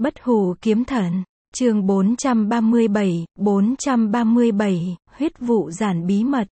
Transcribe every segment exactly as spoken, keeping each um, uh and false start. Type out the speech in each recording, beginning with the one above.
Bất hủ kiếm thần, chương bốn trăm ba mươi bảy, bốn trăm ba mươi bảy, huyết vụ giản bí mật.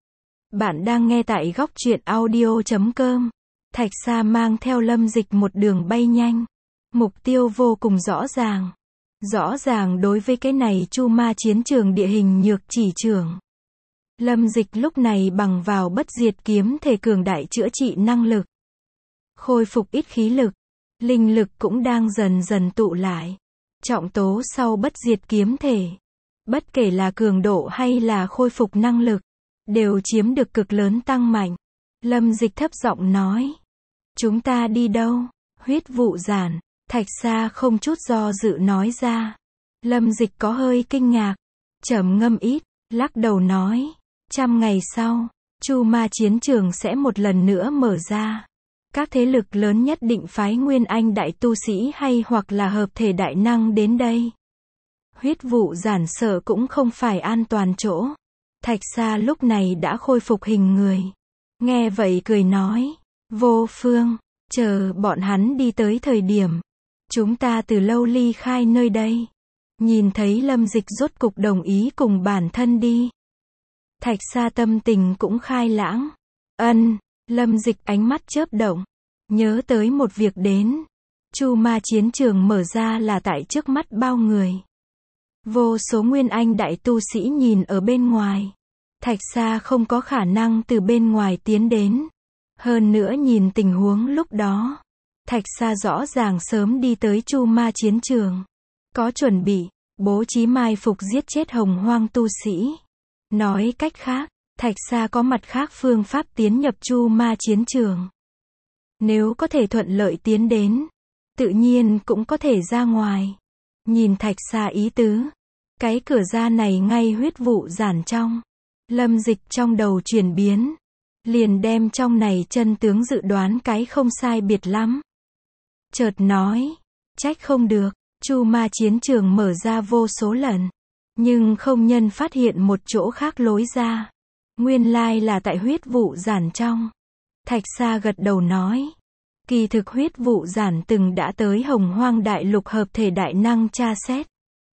Bạn đang nghe tại góc truyện audio chấm com. Thạch Sa mang theo Lâm Dịch một đường bay nhanh. Mục tiêu vô cùng rõ ràng. Rõ ràng đối với cái này Chu Ma chiến trường địa hình nhược chỉ trường. Lâm Dịch lúc này bằng vào bất diệt kiếm thể cường đại chữa trị năng lực. Khôi phục ít khí lực. Linh lực cũng đang dần dần tụ lại. Trọng tố sau bất diệt kiếm thể. Bất kể là cường độ hay là khôi phục năng lực, đều chiếm được cực lớn tăng mạnh. Lâm Dịch thấp giọng nói. Chúng ta đi đâu? Huyết vụ giản. Thạch Sa không chút do dự nói ra. Lâm Dịch có hơi kinh ngạc. Trầm ngâm ít, lắc đầu nói. Trăm ngày sau, Chu Ma chiến trường sẽ một lần nữa mở ra. Các thế lực lớn nhất định phái Nguyên Anh đại tu sĩ hay hoặc là hợp thể đại năng đến đây. Huyết vụ giản sợ cũng không phải an toàn chỗ. Thạch Sa lúc này đã khôi phục hình người. Nghe vậy cười nói. Vô phương, chờ bọn hắn đi tới thời điểm. Chúng ta từ lâu ly khai nơi đây. Nhìn thấy Lâm Dịch rốt cục đồng ý cùng bản thân đi. Thạch Sa tâm tình cũng khai lãng. Ân, Lâm Dịch ánh mắt chớp động. Nhớ tới một việc đến. Chu Ma chiến trường mở ra là tại trước mắt bao người. Vô số Nguyên Anh đại tu sĩ nhìn ở bên ngoài. Thạch Sa không có khả năng từ bên ngoài tiến đến. Hơn nữa nhìn tình huống lúc đó. Thạch Sa rõ ràng sớm đi tới Chu Ma chiến trường. Có chuẩn bị, bố trí mai phục giết chết hồng hoang tu sĩ. Nói cách khác, Thạch Sa có mặt khác phương pháp tiến nhập Chu Ma chiến trường. Nếu có thể thuận lợi tiến đến, tự nhiên cũng có thể ra ngoài. Nhìn Thạch Sa ý tứ, cái cửa ra này ngay huyết vụ giản trong. Lâm Dịch trong đầu chuyển biến, liền đem trong này chân tướng dự đoán cái không sai biệt lắm. Chợt nói, trách không được, Chu Ma chiến trường mở ra vô số lần, nhưng không nhân phát hiện một chỗ khác lối ra. Nguyên lai là tại huyết vụ giản trong. Thạch Sa gật đầu nói. Kỳ thực huyết vụ giản từng đã tới hồng hoang đại lục hợp thể đại năng tra xét.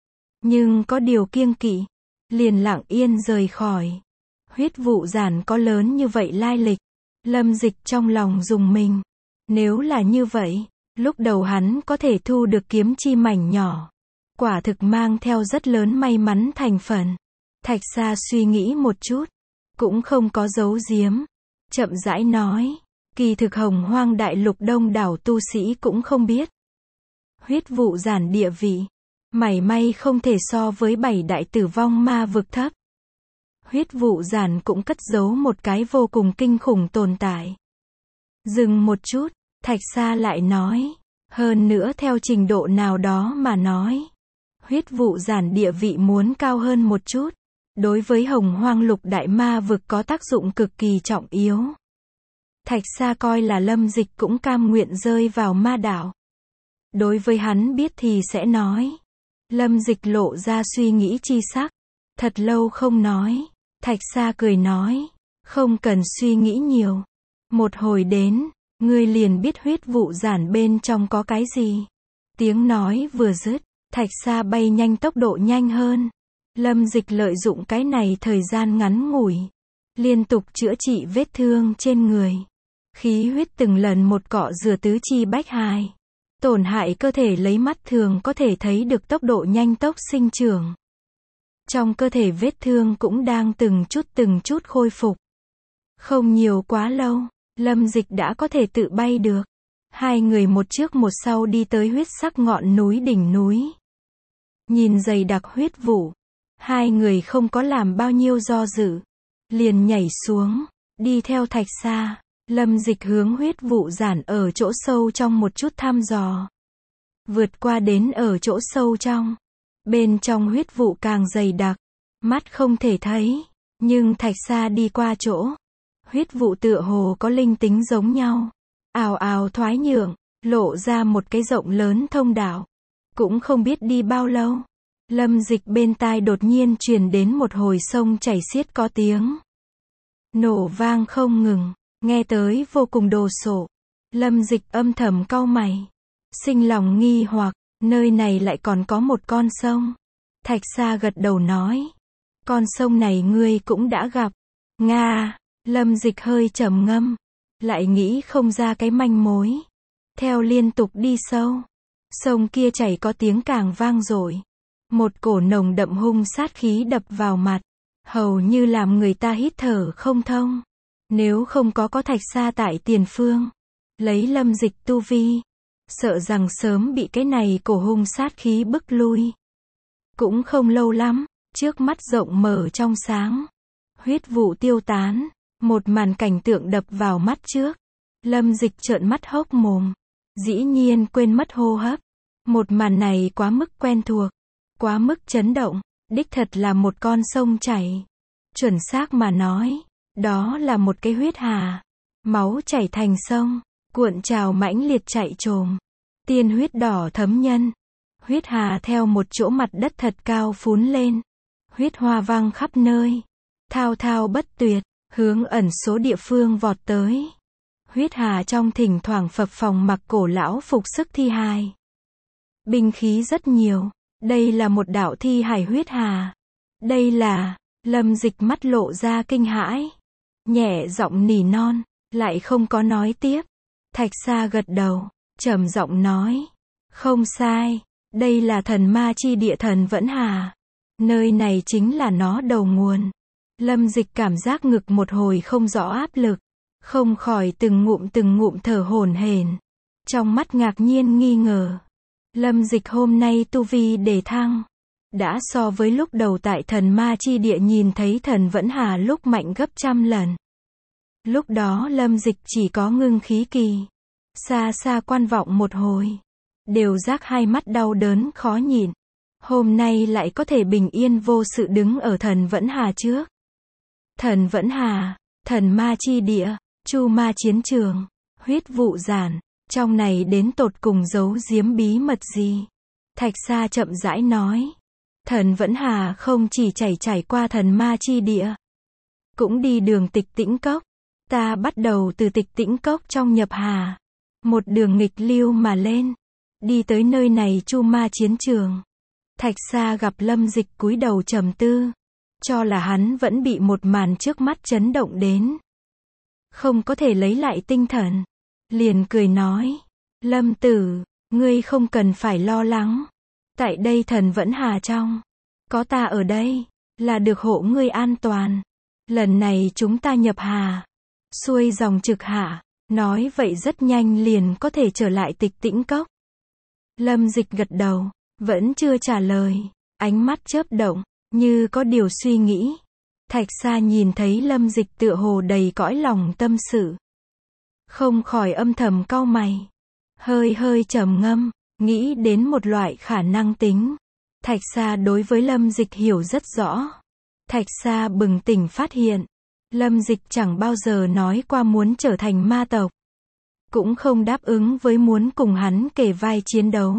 Nhưng có điều kiêng kỵ. Liền lặng yên rời khỏi. Huyết vụ giản có lớn như vậy lai lịch. Lâm Dịch trong lòng rùng mình. Nếu là như vậy, lúc đầu hắn có thể thu được kiếm chi mảnh nhỏ. Quả thực mang theo rất lớn may mắn thành phần. Thạch Sa suy nghĩ một chút. Cũng không có giấu giếm. Chậm rãi nói. Kỳ thực hồng hoang đại lục đông đảo tu sĩ cũng không biết. Huyết vụ giản địa vị. Mảy may không thể so với bảy đại tử vong ma vực thấp. Huyết vụ giản cũng cất giấu một cái vô cùng kinh khủng tồn tại. Dừng một chút, Thạch Sa lại nói. Hơn nữa theo trình độ nào đó mà nói. Huyết vụ giản địa vị muốn cao hơn một chút. Đối với hồng hoang lục đại ma vực có tác dụng cực kỳ trọng yếu. Thạch Sa coi là Lâm Dịch cũng cam nguyện rơi vào ma đảo. Đối với hắn biết thì sẽ nói. Lâm Dịch lộ ra suy nghĩ chi sắc. Thật lâu không nói. Thạch Sa cười nói. Không cần suy nghĩ nhiều. Một hồi đến, ngươi liền biết huyết vụ giản bên trong có cái gì. Tiếng nói vừa dứt, Thạch Sa bay nhanh tốc độ nhanh hơn. Lâm Dịch lợi dụng cái này thời gian ngắn ngủi. Liên tục chữa trị vết thương trên người. Khí huyết từng lần một cọ rửa tứ chi bách hài. Tổn hại cơ thể lấy mắt thường có thể thấy được tốc độ nhanh tốc sinh trưởng. Trong cơ thể vết thương cũng đang từng chút từng chút khôi phục. Không nhiều quá lâu, Lâm Dịch đã có thể tự bay được. Hai người một trước một sau đi tới huyết sắc ngọn núi đỉnh núi. Nhìn dày đặc huyết vụ. Hai người không có làm bao nhiêu do dự. Liền nhảy xuống, đi theo Thạch Sa. Lâm Dịch hướng huyết vụ giản ở chỗ sâu trong một chút thăm dò. Vượt qua đến ở chỗ sâu trong. Bên trong huyết vụ càng dày đặc. Mắt không thể thấy. Nhưng Thạch Sa đi qua chỗ. Huyết vụ tựa hồ có linh tính giống nhau. Ào ào thoái nhượng. Lộ ra một cái rộng lớn thông đạo. Cũng không biết đi bao lâu. Lâm Dịch bên tai đột nhiên truyền đến một hồi sông chảy xiết có tiếng. Nổ vang không ngừng. Nghe tới vô cùng đồ sộ. Lâm Dịch âm thầm cau mày. Sinh lòng nghi hoặc, Nơi này lại còn có một con sông. Thạch Sa gật đầu nói. Con sông này ngươi cũng đã gặp. Nga, Lâm Dịch hơi trầm ngâm. Lại nghĩ không ra cái manh mối. Theo liên tục đi sâu. Sông kia chảy có tiếng càng vang dội. Một cổ nồng đậm hung sát khí đập vào mặt. Hầu như làm người ta hít thở không thông. Nếu không có có Thạch Sa tại tiền phương. Lấy Lâm Dịch tu vi. Sợ rằng sớm bị cái này cổ hung sát khí bức lui. Cũng không lâu lắm. Trước mắt rộng mở trong sáng. Huyết vụ tiêu tán. Một màn cảnh tượng đập vào mắt trước. Lâm Dịch trợn mắt hốc mồm. Dĩ nhiên quên mất hô hấp. Một màn này quá mức quen thuộc. Quá mức chấn động. Đích thật là một con sông chảy. Chuẩn xác mà nói. Đó là một cái huyết hà. Máu chảy thành sông. Cuộn trào mãnh liệt chạy trồm. Tiên huyết đỏ thấm nhân. Huyết hà theo một chỗ mặt đất thật cao phún lên. Huyết hoa văng khắp nơi. Thao thao bất tuyệt. Hướng ẩn số địa phương vọt tới. Huyết hà trong thỉnh thoảng phập phồng mặc cổ lão phục sức thi hài. Binh khí rất nhiều. Đây là một đạo thi hài huyết hà. Đây là... Lâm Dịch mắt lộ ra kinh hãi. Nhẹ giọng nỉ non. Lại không có nói tiếp. Thạch Sa gật đầu. Trầm giọng nói. Không sai. Đây là thần ma chi địa thần Vẫn Hà. Nơi này chính là nó đầu nguồn. Lâm Dịch cảm giác ngực một hồi không rõ áp lực. Không khỏi từng ngụm từng ngụm thở hổn hển. Trong mắt ngạc nhiên nghi ngờ. Lâm Dịch hôm nay tu vi đề thăng. Đã so với lúc đầu tại thần ma chi địa nhìn thấy thần Vẫn Hà lúc mạnh gấp trăm lần. Lúc đó Lâm Dịch chỉ có ngưng khí kỳ. Xa xa quan vọng một hồi. Đều giác hai mắt đau đớn khó nhịn. Hôm nay lại có thể bình yên vô sự đứng ở thần Vẫn Hà trước. Thần Vẫn Hà, thần ma chi địa, chu ma chiến trường, huyết vụ giản. Trong này đến tột cùng giấu giếm bí mật gì? Thạch Sa chậm rãi nói. Thần Vẫn Hà không chỉ chảy trải qua thần ma chi địa. Cũng đi đường Tịch Tĩnh Cốc. Ta bắt đầu từ Tịch Tĩnh Cốc trong nhập hà. Một đường nghịch lưu mà lên. Đi tới nơi này chu ma chiến trường. Thạch Sa gặp Lâm Dịch cúi đầu trầm tư. Cho là hắn vẫn bị một màn trước mắt chấn động đến. Không có thể lấy lại tinh thần. Liền cười nói. Lâm tử, ngươi không cần phải lo lắng. Tại đây thần Vẫn Hà trong. Có ta ở đây. Là được hộ ngươi an toàn. Lần này chúng ta nhập hà. Xuôi dòng trực hạ. Nói vậy rất nhanh liền có thể trở lại Tịch Tĩnh Cốc. Lâm Dịch gật đầu. Vẫn chưa trả lời. Ánh mắt chớp động. Như có điều suy nghĩ. Thạch Sa nhìn thấy Lâm Dịch tựa hồ đầy cõi lòng tâm sự. Không khỏi âm thầm cau mày. Hơi hơi trầm ngâm. Nghĩ đến một loại khả năng tính. Thạch Sa đối với Lâm Dịch hiểu rất rõ. Thạch Sa bừng tỉnh phát hiện. Lâm Dịch chẳng bao giờ nói qua muốn trở thành ma tộc. Cũng không đáp ứng với muốn cùng hắn kề vai chiến đấu.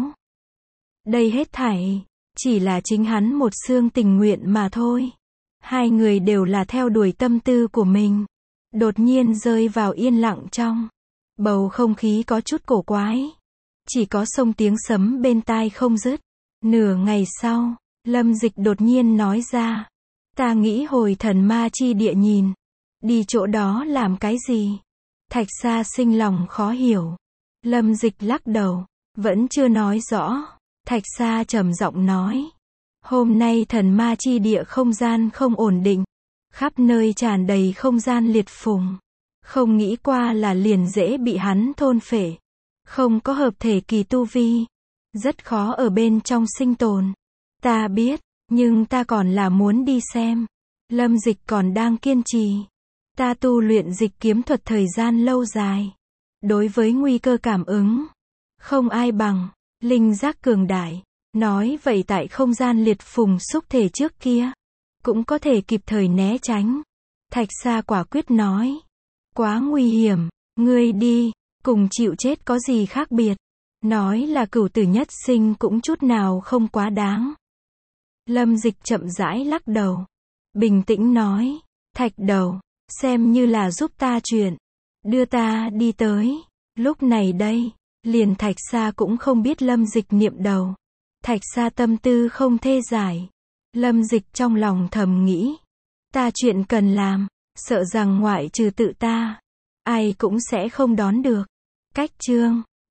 Đây hết thảy. Chỉ là chính hắn một xương tình nguyện mà thôi. Hai người đều là theo đuổi tâm tư của mình. Đột nhiên rơi vào yên lặng trong. Bầu không khí có chút cổ quái. Chỉ có xông tiếng sấm bên tai không dứt. Nửa ngày sau, Lâm Dịch đột nhiên nói ra. Ta nghĩ hồi thần ma chi địa nhìn. Đi chỗ đó làm cái gì? Thạch Sa sinh lòng khó hiểu. Lâm Dịch lắc đầu. Vẫn chưa nói rõ. Thạch Sa trầm giọng nói. Hôm nay thần ma chi địa không gian không ổn định. Khắp nơi tràn đầy không gian liệt phùng. Không nghĩ qua là liền dễ bị hắn thôn phệ. Không có hợp thể kỳ tu vi. Rất khó ở bên trong sinh tồn. Ta biết, nhưng ta còn là muốn đi xem. Lâm Dịch còn đang kiên trì. Ta tu luyện dịch kiếm thuật thời gian lâu dài. Đối với nguy cơ cảm ứng. Không ai bằng. Linh giác cường đại. Nói vậy tại không gian liệt phùng xúc thể trước kia. Cũng có thể kịp thời né tránh. Thạch Sa quả quyết nói. Quá nguy hiểm. Ngươi đi. Cùng chịu chết có gì khác biệt. Nói là cửu tử nhất sinh cũng chút nào không quá đáng. Lâm Dịch chậm rãi lắc đầu. Bình tĩnh nói. Thạch đầu. Xem như là giúp ta chuyện. Đưa ta đi tới. Lúc này đây. Liền Thạch Sa cũng không biết Lâm Dịch niệm đầu. Thạch Sa tâm tư không thê giải. Lâm Dịch trong lòng thầm nghĩ. Ta chuyện cần làm, sợ rằng ngoại trừ tự ta, ai cũng sẽ không đón được. Cách chương